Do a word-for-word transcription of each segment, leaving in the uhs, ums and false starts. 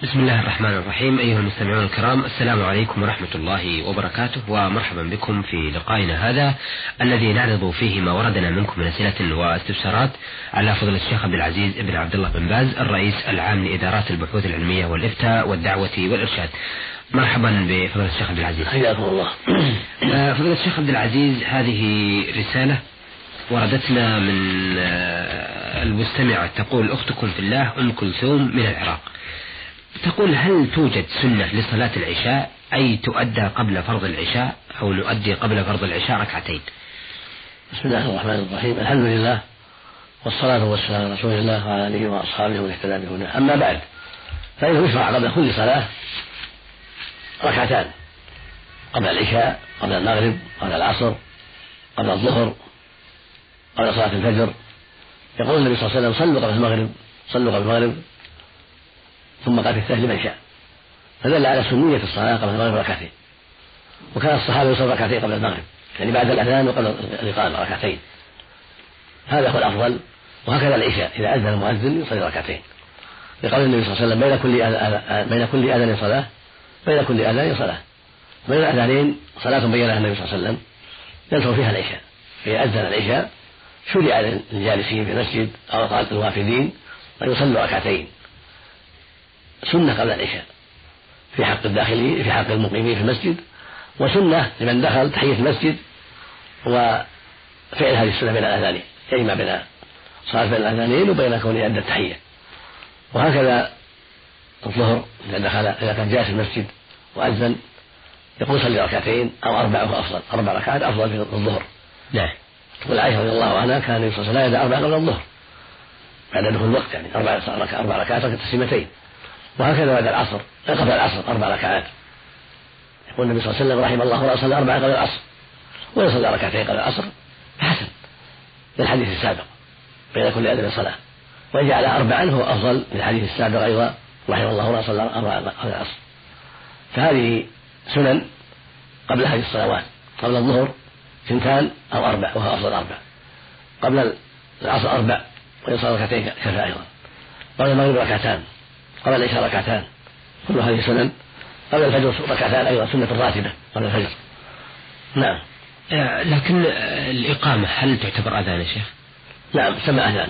بسم الله الرحمن الرحيم. أيها المستمعون الكرام، السلام عليكم ورحمة الله وبركاته، ومرحبا بكم في لقائنا هذا الذي نعرض فيه ما وردنا منكم من أسئلة واستفسارات على فضيلة الشيخ عبد العزيز بن عبد الله بن باز، الرئيس العام لإدارات البحوث العلمية والإفتاء والدعوة والإرشاد. مرحبا بفضيلة الشيخ عبد العزيز. حياكم الله. فضيلة الشيخ عبد العزيز، هذه رسالة وردتنا من المستمعة تقول: أختكم في الله أم كلثوم من العراق، تقول: هل توجد سنة لصلاة العشاء، أي تؤدى قبل فرض العشاء، أو نؤدي قبل فرض العشاء ركعتين؟ بسم الله الرحمن الرحيم، الحمد لله والصلاة والسلام على رسول الله وعلى آله وأصحابه ومن اهتدى بهداه. أما بعد، فإنه يشرع قبل كل صلاة ركعتان، قبل العشاء، قبل المغرب، قبل العصر، قبل الظهر، قبل صلاة الفجر. يقول النبي صلى الله عليه وسلم: صلوا قبل المغرب، صلوا قبل المغرب، ثم قال في الثالث لمن شاء. فدل على سنية الصلاة قبل المغرب ركعتين. وكان الصحابة يصلون ركعتين قبل المغرب، يعني بعد الأذان وقبل الإقامة ركعتين، هذا هو الأفضل. وهكذا العشاء إذا أذن المؤذن يصلي ركعتين، لقول النبي صلى الله عليه وسلم: بين كل بين كل أذان صلاة، بين كل أذان صلاة. بين الأذانين صلاة بينها النبي صلى الله عليه وسلم يذكر فيها العشاء. إذا أذن العشاء شرع للجالسين في المسجد أو الوافدين أن يصلوا ركعتين سنة قبل العشاء في حق الداخلين، في حق المقيمين في المسجد، وسنة لمن دخل تحية المسجد وفعل هذه السنة بين الأذانين، يجمع بين صلاة بين الأذانين وبين كونه أدى التحية. وهكذا الظهر إذا دخل، إذا كان جالس في المسجد وأذن يقول: صلي ركعتين أو أربع، وهو أفضل، أربع ركعات أفضل في الظهر. نعم. تقول عائشة رضي الله عنها: كان النبي صلى الله عليه وسلم يدع أربع قبل الظهر، بعد دخول الوقت، يعني أربع ركعات، أربع ركعات تسليمتين. وهكذا بعد العصر، قبل العصر أربع ركعات. يقول النبي صلى الله عليه وسلم: رحم الله رأى صلى أربعة قبل العصر، ويصلي ركعتين قبل العصر حسن للحديث السابق بين كل أذان صلاة. وجعل أربعا هو أفضل للحديث السابق أيضا: رحم الله رأى صلى أربعة قبل العصر. فهذه سنن قبل هذه الصلوات. قبل الظهر ثنتان أو أربع، وهو أفضل أربع. قبل العصر أربع، ويصلي ركعتين كفى أيضا. قبل المغرب ركعتان، قبل العشاء ركعتان، كل هذه سنن. قبل الفجر ركعتان أيضا سنة راتبة قبل الفجر. نعم. لكن الإقامة هل تعتبر أذان يا شيخ؟ نعم، سمع أذان،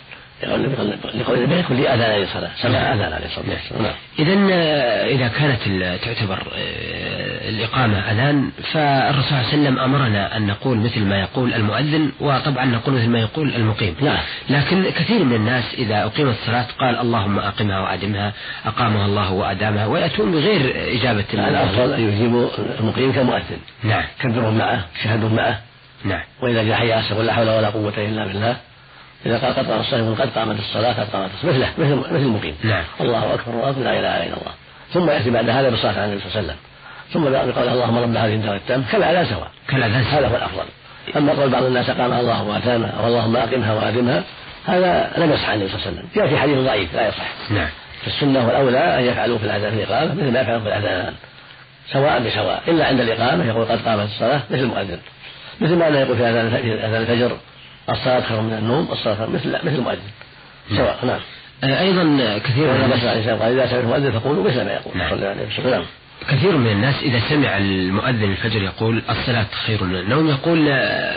لقول النبي: كل أذان للصلاة، سمع أذان عليه الصلاة والسلام. إذن إذا كانت تعتبر الإقامة أذان، فالرسول صلى الله عليه وسلم أمرنا أن نقول مثل ما يقول المؤذن، وطبعا نقول مثل ما يقول المقيم. نعم. لكن كثير من الناس إذا أقيمت الصلاة قال: اللهم أقمها وأدمها، أقامها الله وأدامها، ويأتون بغير إجابة. الأفضل أن يجيب المقيم كمؤذن. نعم. كبرهم معه، شهدوا معه. نعم. وإذا جاء حي على لا حول ولا قوة إلا بالله، إذا قال: قد قام الصلاة، قد قامت الصلاة، قد قامت الصلاة، مثله مثل مثل المقيم. نعم. الله أكبر، الله أكبر، لا إله إلا الله. ثم يأتي بعد هذا بالصلاة على النبي صلى الله عليه وسلم، ثم بقول: اللهم رب هذه الدار التامة، كالأذان سواء. كالأذان سواء، هذا هو الأفضل. أما قول بعض الناس: أقامها الله وأتامها، أو اللهم أقمها وأدمها، هذا لم يصح عن النبي صلى الله عليه وسلم، جاء في حديث ضعيف لا يصح. نعم. فالسنة والأولى أن يفعلوا في الأذان في الإقامة مثل ما يفعلون في الأذان، سواء بسواء، إلا عند الإقامة يقول: قد قامت الصلاة، مثل المؤذن، مثل ما أنه يقول في أذان الفجر: الصلاة خير من النوم، الصلاة مثل مثل المؤذن سواء. نعم. أيضا كثير من الناس قال: إذا سمعت المؤذن فقولوا مثل ما يقول. نعم. صلى الله عليه وسلم. كثير من الناس إذا سمع المؤذن الفجر يقول: الصلاة خير من النوم، يقول: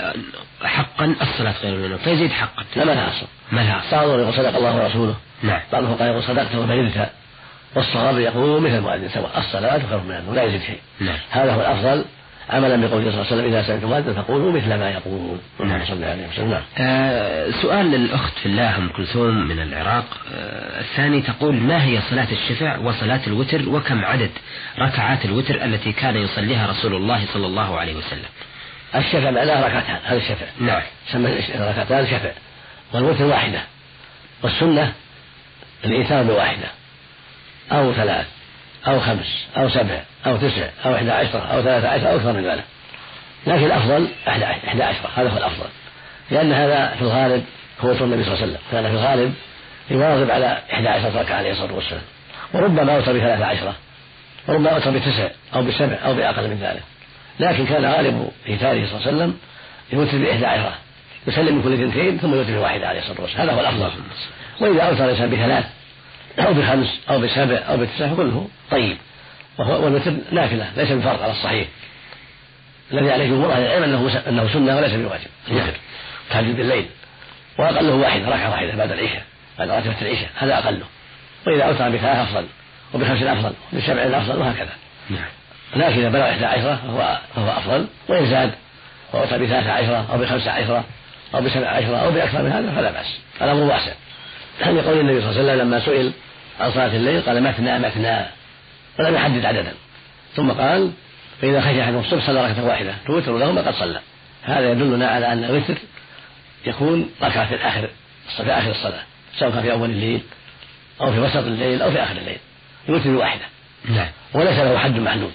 حقا الصلاة خير من النوم، فيزيد حقا. لا، ما لها أصل. ما لها أصل. بعضهم يقول: صدق الله ورسوله. نعم. بعضهم قال: يقول: صدقت وبررت. والصواب يقول مثل المؤذن سواء، الصلاة خير من النوم، لا يزيد شيء. نعم. هذا هو الأفضل، عملا بقوله صلى الله عليه وسلم: إذا سمعتم المؤذن فقولوا مثل ما يقول. نعم. صلى الله عليه وسلم. نعم. آه سؤال للأخت في الله أم كلثوم من العراق. آه الثاني تقول: ما هي صلاة الشفع وصلاة الوتر، وكم عدد ركعات الوتر التي كان يصليها رسول الله صلى الله عليه وسلم؟ الشفع معناه ركعتان، هذا الشفع. نعم. سمى ركعتان شفع. والوتر واحدة. والسنة الإيثار بواحدة أو ثلاث أو خمس أو سبع أو تسع أو إحدى عشرة أو ثلاثة عشر أو أكثر من ذلك، لكن الأفضل إحدى عشرة، هذا هو الأفضل، لأن هذا في الغالب هو سنة النبي صلى الله عليه وسلم، كان في الغالب يواظب على إحدى عشرة ركعة عليه الصلاة والسلام، وربما أوتر بثلاثة عشرة، وربما أوتر بتسع أو بسبع أو بأقل من ذلك، لكن كان غالب إيثاره صلى الله عليه وسلم يوتر بإحدى عشرة، يسلم من كل اثنتين ثم يوتر بواحدة عليه الصلاة والسلام، هذا هو الأفضل. وإذا أوتر الإنسان بثلاث أو بخمس أو بسبع أو بتسع كله طيب. والوتر نافلة ليس بفرض على الصحيح، الذي عليه جمهور أهل العلم أنه أنه سنة وليس بواجب الوتر تهجد بالليل، وأقله واحدة ركعة واحدة بعد العشاء بعد راتبة العشاء هذا أقله، وإذا أوتر بثلاث أفضل وبخمس أفضل وبسبع أفضل وهكذا. لكن إذا بلغ إحدى عشرة فهو, فهو أفضل، وإن زاد وأوتر بثلاث عشرة أو بخمس عشرة أو بسبع عشرة أو بأكثر من هذا فلا بأس، الأمر واسع. لقول النبي صلى الله عليه وسلم لما سئل عن صلاة الليل قال مثنى مثنى ولم يحدد عددا، ثم قال فإذا خشي أحدهم الصبح صلى ركعة واحدة توتر له ما قد صلى. هذا يدلنا على أن الوتر يكون ركعة في آخر في آخر الصلاة، سواء كان في أول الليل أو في وسط الليل أو في آخر الليل، يوتر بواحدة نعم، وليس له حد محدود.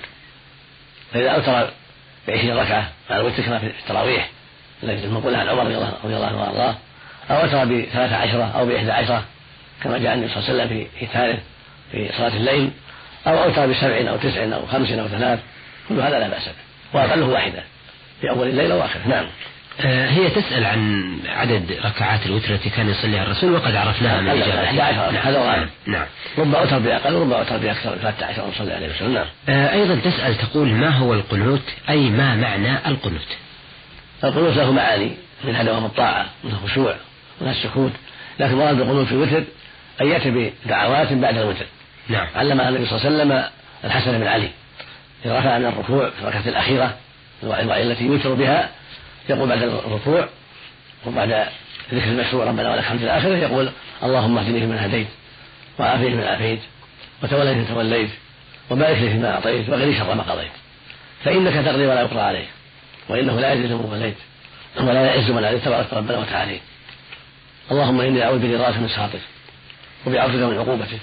فإذا أوتر بعشرين ركعة مع الوتر كما في التراويح الذي المنقول عن عمر رضي الله عنه وأرضاه، أو أوتر بثلاث عشرة أو بإحدى عشرة كما جاء النبي صلى الله عليه وسلم في إتاره في صلاة الليل، أو أوتر بسبع أو تسع أو خمس أو ثلاث، كل هذا لا بأس به، وأقله واحدة في أول الليل وآخره. نعم. آه هي تسأل عن عدد ركعات الوتر التي كان يصليها الرسول وقد عرفناها من إجابة. نعم. نعم. ربما أوتر بأقل وربما أوتر بأكثر ثلاثة عشر صلى الله عليه وسلم. نعم. آه أيضا تسأل تقول ما هو القنوت، أي ما معنى القنوت؟ القنوت له معاني، منها دوام الطاعة، منها الخشوع، منها السكوت، لكن مراد بالقنوت في الوتر أن يأتي بدعوات بعد الوتر. نعم. علمها النبي صلى الله عليه وسلم الحسن بن علي إذا رفع من الركوع في الركعة الأخيرة التي يوتر بها يقول بعد الركوع وبعد ذكر المشروع ربنا ولك الحمد الآخرة يقول اللهم اهدني فيمن هديت وعافني فيمن عافيت وتولني فيمن توليت وبارك لي فيما أعطيت وقني شر ما قضيت، فإنك تقضي ولا يقضى عليك وإنه لا يذل من وليت ولا يعز من عليك تبارك ربنا وتعالى. اللهم إني أعوذ برضاك من سخطك وبعفوك من عقوبتك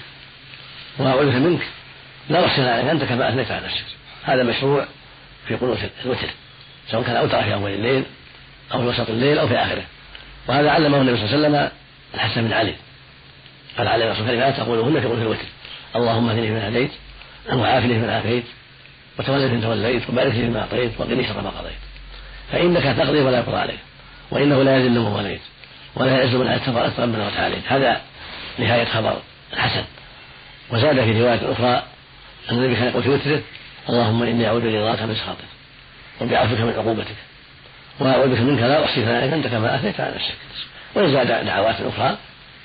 وأعوذ بك منك لا أحسن عليك أنت كما أثنيت على نفسك. هذا مشروع في قنوت الوتر سواء كان أوتر في أول الليل أو في وسط الليل أو في آخره، وهذا علمه النبي صلى الله عليه وسلم الحسن بن علي قال عليه الصلاة والسلام تقولهن في قنوت الوتر اللهم اهدني فيمن هديت وعافني فيمن عافيت وتولني فيمن توليت وبارك لي فيما أعطيت وقني شر ما قضيت، فإنك تقضي ولا يقضى عليك وإنه لا يذل من وليت ولا يعز من عليك تبارك ربنا وتعالى. هذا نهاية خبر الحسن. وزاد في رواية أخرى أن النبي كان يقول في وتره اللهم إني أعوذ برضاك من سخطك وبعفوك من عقوبتك وأعوذ بك منك لا أحصي ثناء أنت كما أثنيت على نفسك. وإن زاد دعوات أخرى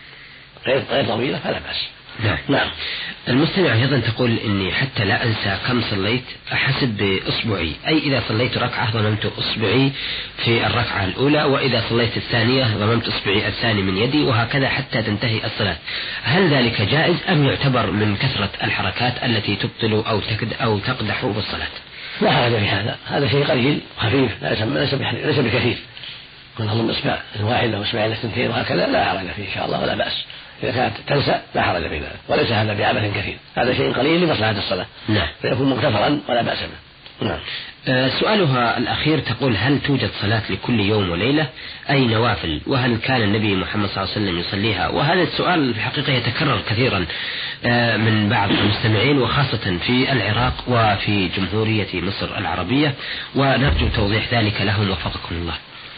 غير غير طويلة فلا بأس. نعم. نعم. المستمع أيضا تقول إني حتى لا أنسى كم صليت أحسب بإصبعي، أي إذا صليت ركعة ضممت إصبعي في الركعة الأولى، وإذا صليت الثانية ضممت إصبعي الثاني من يدي، وهكذا حتى تنتهي الصلاة. هل ذلك جائز أم يعتبر من كثرة الحركات التي تبطل أو تكد أو تقدح بالصلاة؟ لا حرج في هذا، هذا شيء قليل خفيف ليس بكثير، كن أظن إصبع الواحد أو إصبعين الثنتين وهكذا لا حرج فيه إن شاء الله ولا بأس. إذا كانت تنسى لا حرج في ذلك، وليس هذا بعبث كثير، هذا شيء قليل لمصلحة الصلاة. نعم. فيكون مغتفرا ولا بأس به. نعم. آه سؤالها الأخير تقول هل توجد صلاة لكل يوم وليلة أي نوافل، وهل كان النبي محمد صلى الله عليه وسلم يصليها؟ وهذا السؤال في الحقيقة يتكرر كثيرا آه من بعض المستمعين وخاصة في العراق وفي جمهورية مصر العربية، ونرجو توضيح ذلك لهم وفقكم الله.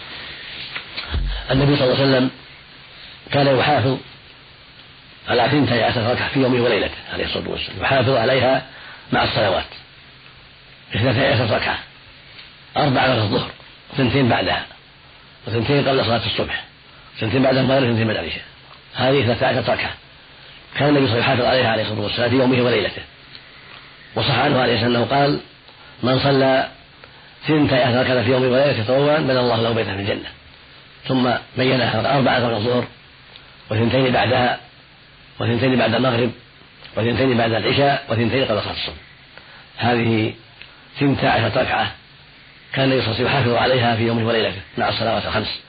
النبي صلى الله عليه وسلم كان يحافظ على اثنتي عشرة ركعة في يومه وليلته عليه الصلاة والسلام، يحافظ عليها مع الصلوات اثنتي عشرة ركعة، أربعة بعد الظهر وثنتين بعدها وثنتين قبل صلاة الصبح وثنتين بعد المغرب وثنتين بعد العشاء، هذه اثنتي عشرة ركعة كان النبي صلى الله عليه وسلم يحافظ عليها عليه الصلاة والسلام في يومه وليلته. وصح عنه عليه الصلاة والسلام أنه قال من صلى اثنتي عشرة ركعة في يومه وليلته تطوعا بنى الله له بيتا في الجنة، ثم بينها أربعة قبل الظهر وثنتين بعدها وثنتين بعد المغرب وثنتين بعد العشاء وثنتين قبل صلاة الصبح. هذه ثنتا عشرة ركعة كان النبي صلى الله عليه وسلم يحافظ عليها في يومه وليلته مع الصلوات الخمس،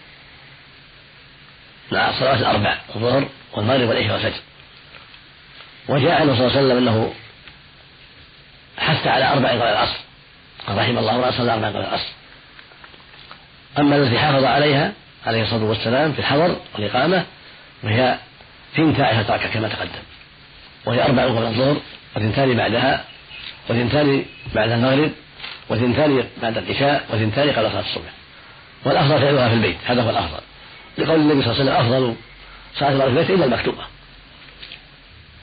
مع الصلوات الأربع الظهر والمغرب والعشاء والفجر. وجاء عنه صلى الله عليه وسلم أنه حث على أربع قبل العصر، قال رحم الله من صلى أربع قبل العصر. أما التي حافظ عليها عليه الصلاة والسلام في الحضر والإقامة وهي ثنتا عشرة ركعة كما تقدم، وهي أربع قبل الظهر وثنتان بعدها وثنتان بعد المغرب وثنتان بعد العشاء وثنتان قبل صلاة الصبح. والأفضل فعلها في البيت، هذا هو الأفضل، لقول النبي صلى الله عليه وسلم أفضل صلاة الله في البيت إلا المكتوبة،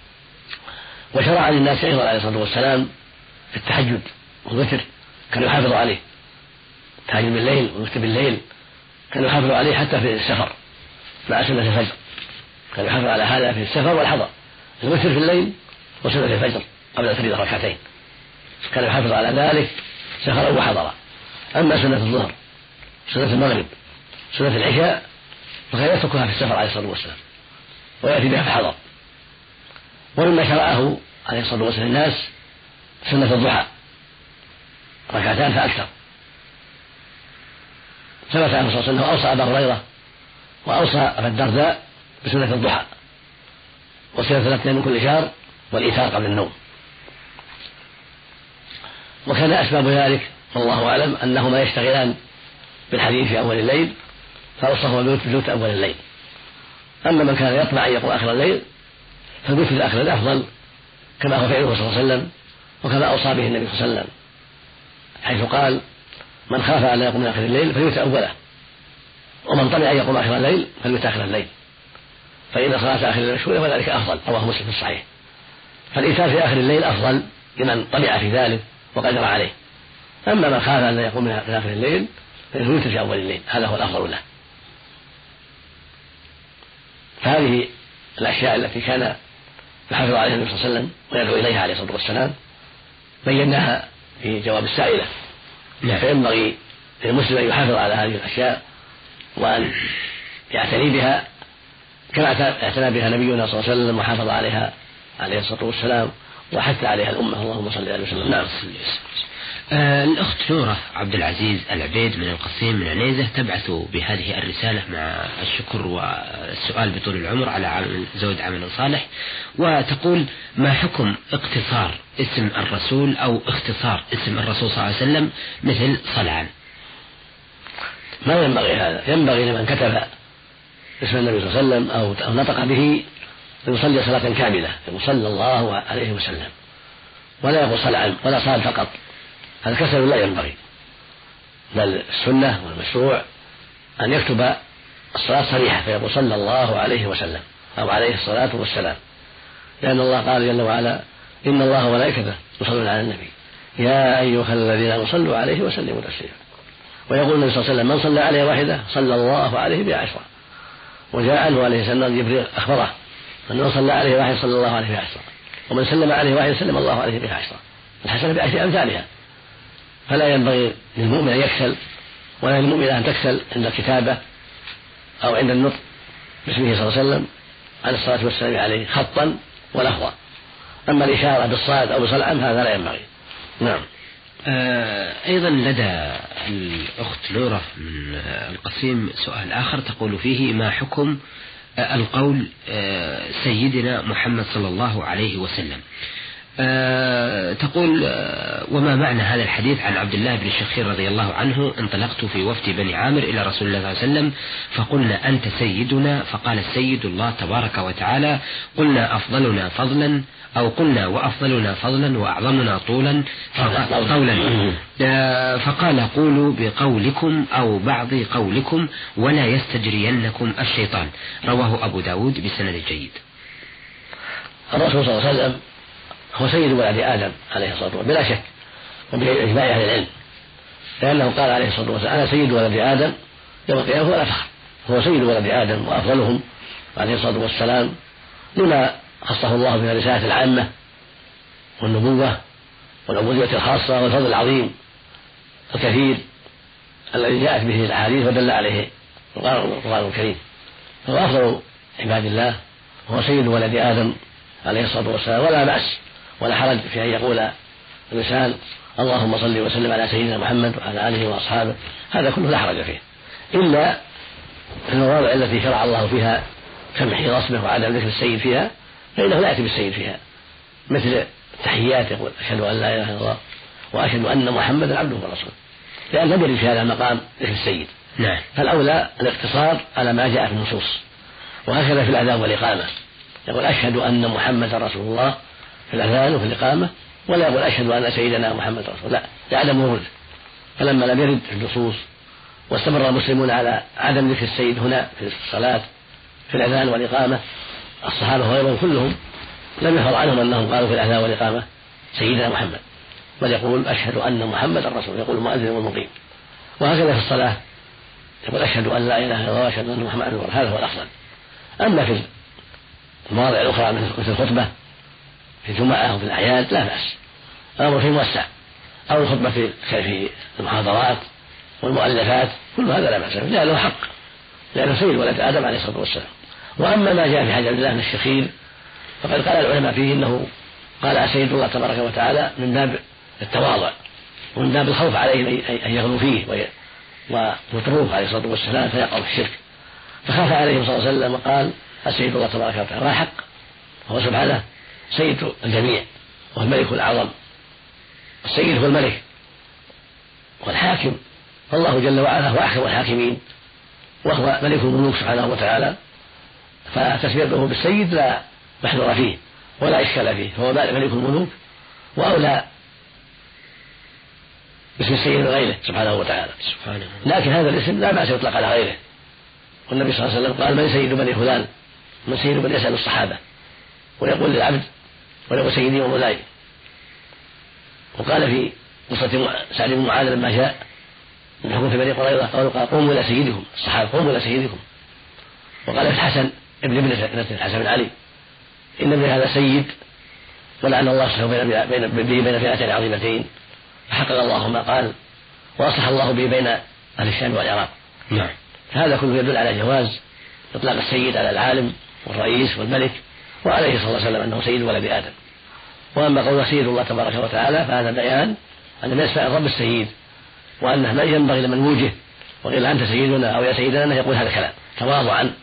وشرع للناس أيضا عليه الصلاة والسلام في التهجد والوتر، كان يحافظ عليه التهجد بالليل والوتر بالليل، كان يحافظ عليه حتى في السفر مع سنة الفجر، كان يحافظ على هذا في السفر والحضر، الوتر في الليل وسنة الفجر قبل الفريضة ركعتين، كان يحافظ على ذلك سفرا وحضرا. أما سنة الظهر سنة المغرب سنة العشاء فكان يتركها في السفر عليه الصلاة والسلام ويأتي بها في الحضر. ومما شرعه عليه الصلاة والسلام الناس سنة الضحى ركعتان فأكثر، ثبت عنه صلى الله عليه وسلم أوصى أبا هريرة وأوصى أبا الدرداء بسنة الضحى وسنة ثلاثة من كل شهر والإيثار قبل النوم. وكان أسباب ذلك والله أعلم أنهما يشتغلان بالحديث في أول الليل فأوصاهما بالوتر أول الليل. أما من كان يطمع أن يقوم آخر الليل فالوتر آخر الليل أفضل كما هو فعله صلى الله عليه وسلم وكما أوصى به النبي صلى الله عليه وسلم، حيث قال من خاف أن لا يقوم آخر الليل فليوتر أوله، ومن طمع أن يقوم آخر الليل فليوتر آخر الليل، فإن صلاة آخر الليل مشهورة وذلك أفضل، رواه مسلم في الصحيح. فالإيثار في آخر الليل أفضل لمن طمع في ذلك وقدر عليه. أما من خاف أن لا يقوم من آخر الليل فليوتر في أول الليل، هذا هو الأفضل له. فهذه الأشياء التي كان يحافظ عليها النبي صلى الله عليه وسلم ويدعو إليها عليه الصلاة والسلام بيناها في جواب السائلة. فينبغي للمسلم أن يحافظ على هذه الأشياء وأن يعتني بها كما اعتنى بها نبينا صلى الله عليه وسلم وحافظ عليها عليه الصلاة والسلام وحث عليها الأمة. اللهم صل عليه وسلم. نعم. آه الأخت نورة عبد العزيز العبيد من القصيم من عنيزة تبعث بهذه الرسالة مع الشكر والسؤال بطول العمر على عمل زود عمل صالح، وتقول: ما حكم اقتصار اسم الرسول أو اختصار اسم الرسول صلى الله عليه وسلم مثل صلعان؟ ما ينبغي هذا، ينبغي لمن كتب اسم النبي صلى الله عليه وسلم أو, أو نطق به يصلي صلاة كاملة صلى الله عليه وسلم، ولا يقول صلعان ولا صال فقط، هذا كسل لا ينبغي، بل السنة والمشروع أن يكتب الصلاة صريحة فيقول صلى الله عليه وسلم أو عليه الصلاة والسلام، لأن الله قال جل وعلا: إن الله وملائكته يصلون على النبي يا أيها الذين آمنوا صلوا عليه وسلموا تسليما. ويقول النبي صلى الله عليه وسلم: من صلى عليه واحدة صلى الله عليه بعشرة. وجاء عنه عليه السلام جبريل أخبره أنه صلى عليه واحد صلى الله عليه بعشرة، ومن سلم عليه واحد سلم الله عليه بها عشرة، الحسنة بعشر أمثالها. فلا ينبغي للمؤمن أن يكسل ولا للمؤمن أن تكسل عند الكتابة أو عند النطق باسمه صلى الله عليه وسلم على الصلاة والسلام عليه خطا ولفظا. أما الإشارة بالصاد أو بصلعان هذا لا ينبغي. نعم. آه أيضا لدى الأخت نورة من القصيم سؤال آخر تقول فيه: ما حكم آه القول آه سيدنا محمد صلى الله عليه وسلم؟ أه تقول: أه وما معنى هذا الحديث عن عبد الله بن الشخير رضي الله عنه: انطلقت في وفد بني عامر إلى رسول الله صلى الله عليه وسلم فقلنا: أنت سيدنا؟ فقال: السيد الله تبارك وتعالى. قلنا: أفضلنا فضلا، أو قلنا: وأفضلنا فضلا وأعظمنا طولا طولا. أه فقال: قولوا بقولكم أو بعض قولكم ولا يستجرينكم الشيطان. رواه أبو داود بسند جيد. الرسول صلى الله عليه وسلم هو سيد ولد آدم عليه الصلاة والسلام بلا شك وبإجماع أهل العلم، لأنه قال عليه الصلاة والسلام: أنا سيد ولد آدم يوم القيامة ولا فخر. هو سيد ولد آدم وأفضلهم عليه الصلاة والسلام لما خصه الله من الرسالة العامة والنبوة والعبودية الخاصة والفضل العظيم الكثير الذي جاءت به الأحاديث ودل عليه القرآن الكريم. فهو أفضل عباد الله وهو سيد ولد آدم عليه الصلاة والسلام، ولا بأس ولا حرج في أن يقول الإنسان: اللهم صل وسلم على سيدنا محمد وعلى آله وأصحابه، هذا كله لا حرج فيه، إلا في المواضع التي شرع الله فيها كمحي رسمه وعدم ذكر السيد فيها فإنه لا يأتي بالسيد فيها، مثل التحيات يقول: أشهد أن لا إله إلا الله وأشهد أن محمدا عبده ورسوله، لأن لم يرد في هذا المقام ذكر السيد. نعم. فالأولى الاقتصار على ما جاء في النصوص، وهكذا في الأذان والإقامة يقول: أشهد أن محمد رسول الله في الأذان وفي الإقامة، ولا يقول: أشهد أن سيدنا محمد رسول الله، لا، لعدم ورود. فلما لم يرد في النصوص واستمر المسلمون على عدم ذكر السيد هنا في الصلاة في الأذان والإقامة، الصحابة وغيرهم كلهم لم يفرض عنهم أنهم قالوا في الأذان والإقامة سيدنا محمد، بل يقول أشهد أن محمد الرسول، يقول المؤذن والمقيم. وهكذا في الصلاة يقول أشهد أن لا إله إلا الله وأشهد أن محمدا رسول الله، هذا هو الأفضل. أما في المواضع الأخرى مثل الخطبة في الجمعة أو في الأعياد لا بأس، الأمر في موسع، أو الخطبة في المحاضرات والمؤلفات، كل هذا لا بأس، لأنه حق، لأنه سيد ولد آدم عليه الصلاة والسلام. وأما ما جاء في حديث عبد الله بن الشخير فقد قال العلماء فيه إنه قال سيد الله تبارك وتعالى من باب التواضع ومن باب الخوف عليه أن يغلو فيه ويطروه عليه الصلاة والسلام فيقع في الشرك، فخاف عليه صلى الله عليه وسلم وقال السيد الله تبارك وتعالى ما حق، هو سبحانه سيد الجميع والملك الأعظم، السيد هو الملك والحاكم، فالله جل وعلا هو أحكم الحاكمين وهو ملك الملوك سبحانه وتعالى، فتسميته بالسيد لا محذور فيه ولا إشكال فيه، فهو ملك الملوك وأولى اسم السيد غيره سبحانه وتعالى. سبحانه. لكن هذا الاسم لا بأس يطلق على غيره، والنبي صلى الله عليه وسلم قال من سيد بني فلان، من سيد بني يسأل الصحابة، ويقول للعبد ويقول سيدي ومولاي. وقال في قصة سعد بن معاذ لما جاء من حكم في بني قريظة قالوا قوموا إلى سيدكم، الصحابة قوموا إلى سيدكم. وقال في الحسن ابن ابنة الحسن بن علي إن ابن هذا سيد ولعن الله سبحانه بين بين بين فئتين عظيمتين، فحقق الله ما قال وأصلح الله به بين أهل الشام والعراق. نعم. هذا كله يدل على جواز إطلاق السيد على العالم والرئيس والملك، وعليه صلى الله عليه وسلم أنه سيد ولد آدم. وأما قول سيد الله تبارك وتعالى فهذا بيان أن من أسماء الرب السيد، وأنه لا ينبغي لمن وجه وقيل أنت سيدنا أو يا سيدنا أن يقول هذا الكلام تواضعا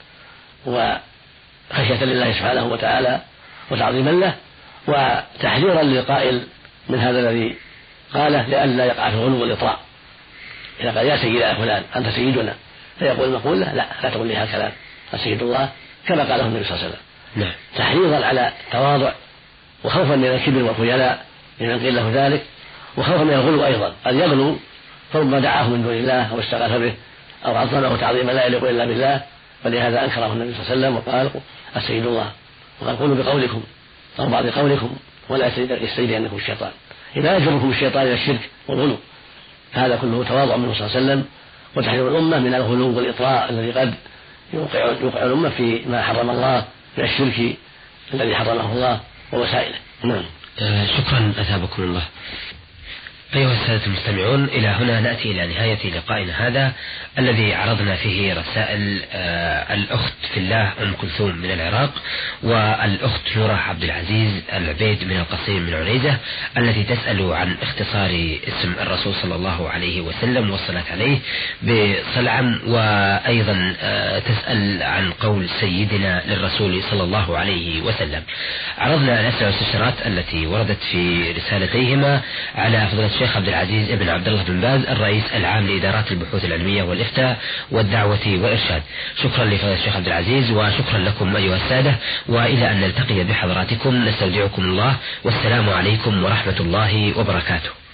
وخشية لله سبحانه وتعالى وتعظيما له، وتحذيرا للقائل من هذا الذي قاله لئلا يقع في الغلو والإطراء. إذا قال يا سيد يا فلان أنت سيدنا فيقول المقول له لا لا تقول لي هذا الكلام، السيد الله كما قاله النبي صلى الله عليه وسلم. نعم. تحريضا على التواضع وخوفا من الكبر والخيلاء لمن قيل له ذلك، وخوفا من الغلو أيضا، قد يغلو فربما دعاه من دون الله أو استغاث به أو عظمه تعظيما لا يليق إلا بالله، فلهذا أنكره النبي صلى الله عليه وسلم وقال السيد الله، وقال قولوا بقولكم أو بعض قولكم ولا يستجرينكم الشيطان، إذا يجركم الشيطان إلى الشرك والغلو. هذا كله تواضع منه صلى الله عليه وسلم وتحذير الأمة من الغلو والإطراء الذي قد يوقع, يوقع الأمة في ما حرم الله من الشرك الذي حرمه الله ووسائله. نعم. آه شكرا أثابكم الله. أيها السادة المستمعون، إلى هنا نأتي إلى نهاية لقائنا هذا الذي عرضنا فيه رسائل آه الأخت في الله أم كلثوم من العراق، والأخت نورة عبد العزيز العبيد من القصيم من عنيزة، التي تسأل عن اختصار اسم الرسول صلى الله عليه وسلم والصلاة عليه بصلعم، وأيضا آه تسأل عن قول سيدنا للرسول صلى الله عليه وسلم. عرضنا الأسئلة والاستفسارات التي وردت في رسالتيهما على فضيلة الشيخ عبد العزيز ابن عبد الله بن باز الرئيس العام لإدارات البحوث العلمية والإفتاء والدعوة والإرشاد. شكرا لفضيلة الشيخ عبد العزيز وشكرا لكم أيها السادة، وإلى أن نلتقي بحضراتكم نستودعكم الله، والسلام عليكم ورحمة الله وبركاته.